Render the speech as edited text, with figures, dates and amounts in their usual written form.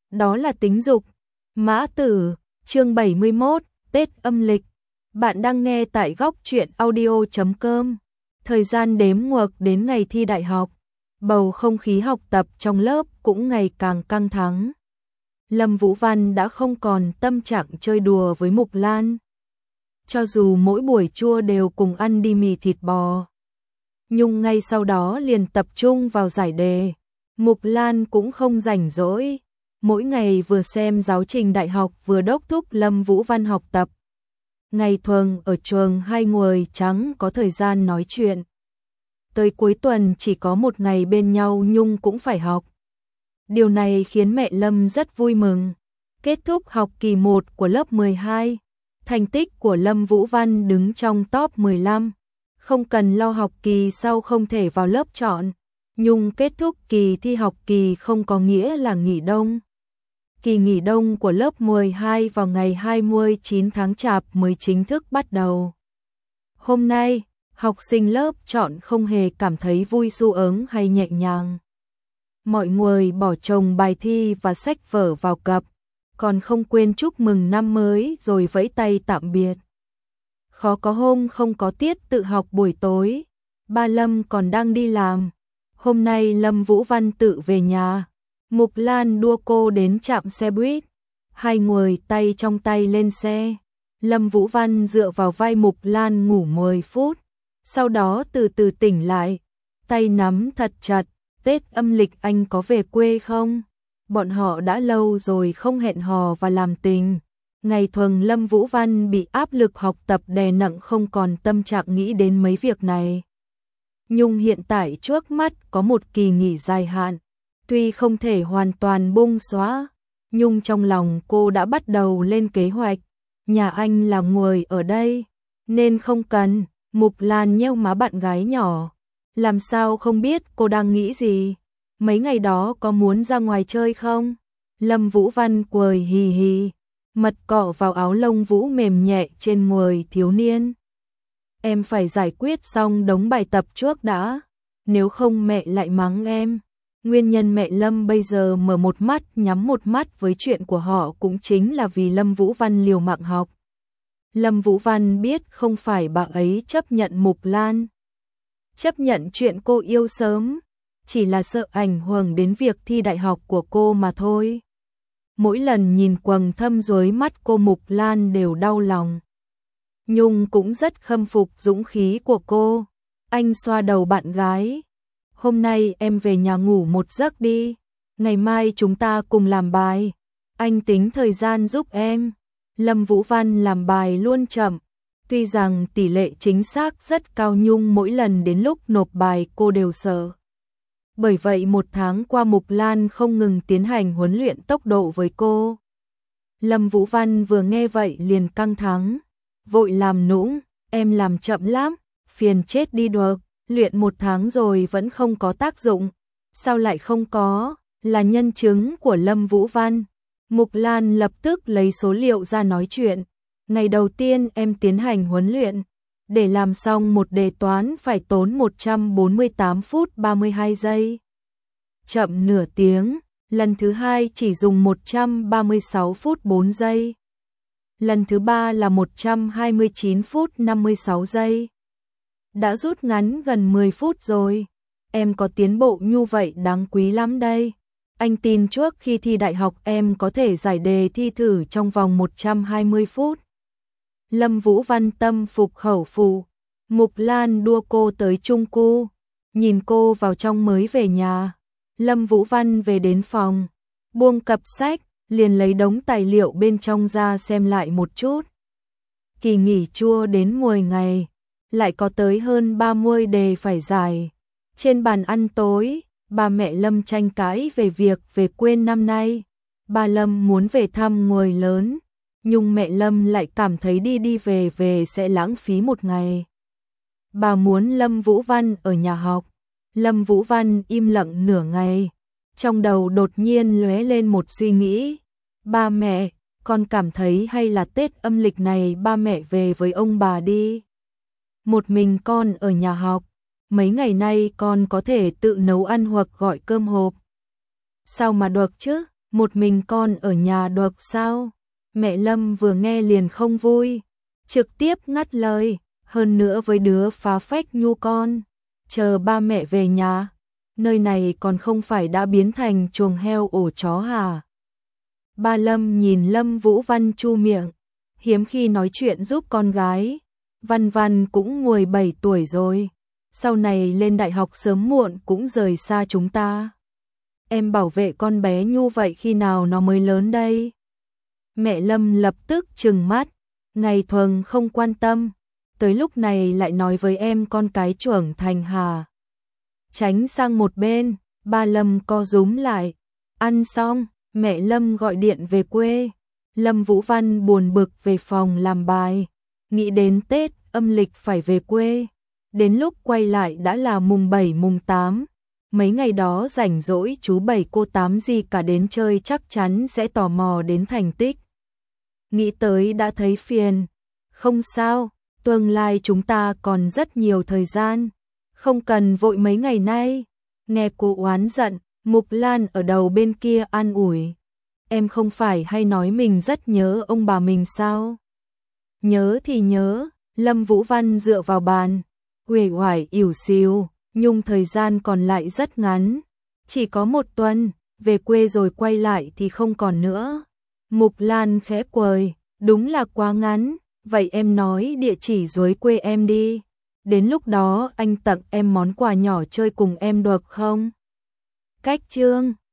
đó là tính dục. Mã Tử, chương 71, Tết âm lịch. Bạn đang nghe tại góc truyện audio.com. Thời gian đếm ngược đến ngày thi đại học. Bầu không khí học tập trong lớp cũng ngày càng căng thẳng. Lâm Vũ Văn đã không còn tâm trạng chơi đùa với Mục Lan. Cho dù mỗi buổi trưa đều cùng ăn đi mì thịt bò, nhưng ngay sau đó liền tập trung vào giải đề. Mục Lan cũng không rảnh rỗi, mỗi ngày vừa xem giáo trình đại học vừa đốc thúc Lâm Vũ Văn học tập. Ngày thường ở trường hai người chẳng có thời gian nói chuyện. Tới cuối tuần chỉ có một ngày bên nhau nhưng cũng phải học. Điều này khiến mẹ Lâm rất vui mừng. Kết thúc học kỳ 1 của lớp 12, thành tích của Lâm Vũ Văn đứng trong top 15. Không cần lo học kỳ sau không thể vào lớp chọn, nhưng kết thúc kỳ thi học kỳ không có nghĩa là nghỉ đông. Kỳ nghỉ đông của lớp 12 vào ngày 29 tháng Chạp mới chính thức bắt đầu. Hôm nay, học sinh lớp chọn không hề cảm thấy vui su ớn hay nhẹ nhàng. Mọi người bỏ chồng bài thi và sách vở vào cặp, còn không quên chúc mừng năm mới rồi vẫy tay tạm biệt. Khó có hôm không có tiết tự học buổi tối, ba Lâm còn đang đi làm. Hôm nay Lâm Vũ Văn tự về nhà, Mục Lan đua cô đến trạm xe buýt. Hai người tay trong tay lên xe. Lâm Vũ Văn dựa vào vai Mục Lan ngủ 10 phút, sau đó từ từ tỉnh lại, tay nắm thật chặt. Tết âm lịch anh có về quê không? Bọn họ đã lâu rồi không hẹn hò và làm tình. Ngày thường Lâm Vũ Văn bị áp lực học tập đè nặng không còn tâm trạng nghĩ đến mấy việc này. Nhưng hiện tại trước mắt có một kỳ nghỉ dài hạn, tuy không thể hoàn toàn bung xóa, nhưng trong lòng cô đã bắt đầu lên kế hoạch. Nhà anh là người ở đây, nên không cần. Mục Lan nheo má bạn gái nhỏ. Làm sao không biết cô đang nghĩ gì? Mấy ngày đó có muốn ra ngoài chơi không? Lâm Vũ Văn cười hì hì, mật cọ vào áo lông vũ mềm nhẹ trên người thiếu niên. Em phải giải quyết xong đống bài tập trước đã, nếu không mẹ lại mắng em. Nguyên nhân mẹ Lâm bây giờ mở một mắt nhắm một mắt với chuyện của họ cũng chính là vì Lâm Vũ Văn liều mạng học. Lâm Vũ Văn biết không phải bà ấy chấp nhận Mục Lan, chấp nhận chuyện cô yêu sớm, chỉ là sợ ảnh hưởng đến việc thi đại học của cô mà thôi. Mỗi lần nhìn quầng thâm dưới mắt cô Mục Lan đều đau lòng, nhưng cũng rất khâm phục dũng khí của cô. Anh xoa đầu bạn gái. Hôm nay em về nhà ngủ một giấc đi, ngày mai chúng ta cùng làm bài. Anh tính thời gian giúp em. Lâm Vũ Văn làm bài luôn chậm, tuy rằng tỷ lệ chính xác rất cao nhưng mỗi lần đến lúc nộp bài cô đều sợ. Bởi vậy một tháng qua Mục Lan không ngừng tiến hành huấn luyện tốc độ với cô. Lâm Vũ Văn vừa nghe vậy liền căng thẳng, vội làm nũng, em làm chậm lắm, phiền chết đi được, luyện một tháng rồi vẫn không có tác dụng. Sao lại không có? Là nhân chứng của Lâm Vũ Văn. Mục Lan lập tức lấy số liệu ra nói chuyện. Ngày đầu tiên em tiến hành huấn luyện, để làm xong một đề toán phải tốn 148 phút 32 giây. Chậm nửa tiếng, lần thứ hai chỉ dùng 136 phút 4 giây. Lần thứ ba là 129 phút 56 giây. Đã rút ngắn gần 10 phút rồi. Em có tiến bộ như vậy đáng quý lắm đây. Anh tin trước khi thi đại học em có thể giải đề thi thử trong vòng 120 phút. Lâm Vũ Văn tâm phục khẩu phục. Mục Lan đua cô tới chung cư, nhìn cô vào trong mới về nhà. Lâm Vũ Văn về đến phòng, buông cặp sách, liền lấy đống tài liệu bên trong ra xem lại một chút. Kỳ nghỉ chưa đến 10 ngày, lại có tới hơn 30 đề phải giải. Trên bàn ăn tối, ba mẹ Lâm tranh cãi về việc về quê năm nay. Ba Lâm muốn về thăm người lớn, nhưng mẹ Lâm lại cảm thấy đi đi về về sẽ lãng phí một ngày. Bà muốn Lâm Vũ Văn ở nhà học. Lâm Vũ Văn im lặng nửa ngày, trong đầu đột nhiên lóe lên một suy nghĩ. Ba mẹ, con cảm thấy hay là Tết âm lịch này ba mẹ về với ông bà đi. Một mình con ở nhà học, mấy ngày nay con có thể tự nấu ăn hoặc gọi cơm hộp. Sao mà được chứ? một mình con ở nhà được sao? Mẹ Lâm vừa nghe liền không vui, trực tiếp ngắt lời, hơn nữa với đứa phá phách nhu con, chờ ba mẹ về nhà, nơi này còn không phải đã biến thành chuồng heo ổ chó hả? Ba Lâm nhìn Lâm Vũ Văn chu miệng, hiếm khi nói chuyện giúp con gái, Văn Văn cũng 17 tuổi rồi, sau này lên đại học sớm muộn cũng rời xa chúng ta. Em bảo vệ con bé Nhu vậy khi nào nó mới lớn đây? Mẹ Lâm lập tức trừng mắt, ngày thường không quan tâm, tới lúc này lại nói với em con cái trưởng thành hà. Tránh sang một bên, ba Lâm co rúm lại, ăn xong, mẹ Lâm gọi điện về quê. Lâm Vũ Văn buồn bực về phòng làm bài, nghĩ đến Tết âm lịch phải về quê. Đến lúc quay lại đã là mùng 7 mùng 8, mấy ngày đó rảnh rỗi chú 7 cô 8 gì cả đến chơi chắc chắn sẽ tò mò đến thành tích. Nghĩ tới đã thấy phiền, không sao, tương lai chúng ta còn rất nhiều thời gian, không cần vội mấy ngày nay. Nghe cô oán giận, Mục Lan ở đầu bên kia an ủi. Em không phải hay nói mình rất nhớ ông bà mình sao? Nhớ thì nhớ, Lâm Vũ Văn dựa vào bàn, uể oải ỉu xìu, nhưng thời gian còn lại rất ngắn, chỉ có 1 tuần, về quê rồi quay lại thì không còn nữa. Mục Lan khẽ cười, đúng là quá ngắn, vậy em nói địa chỉ dưới quê em đi, đến lúc đó anh tặng em món quà nhỏ chơi cùng em được không? Cách chương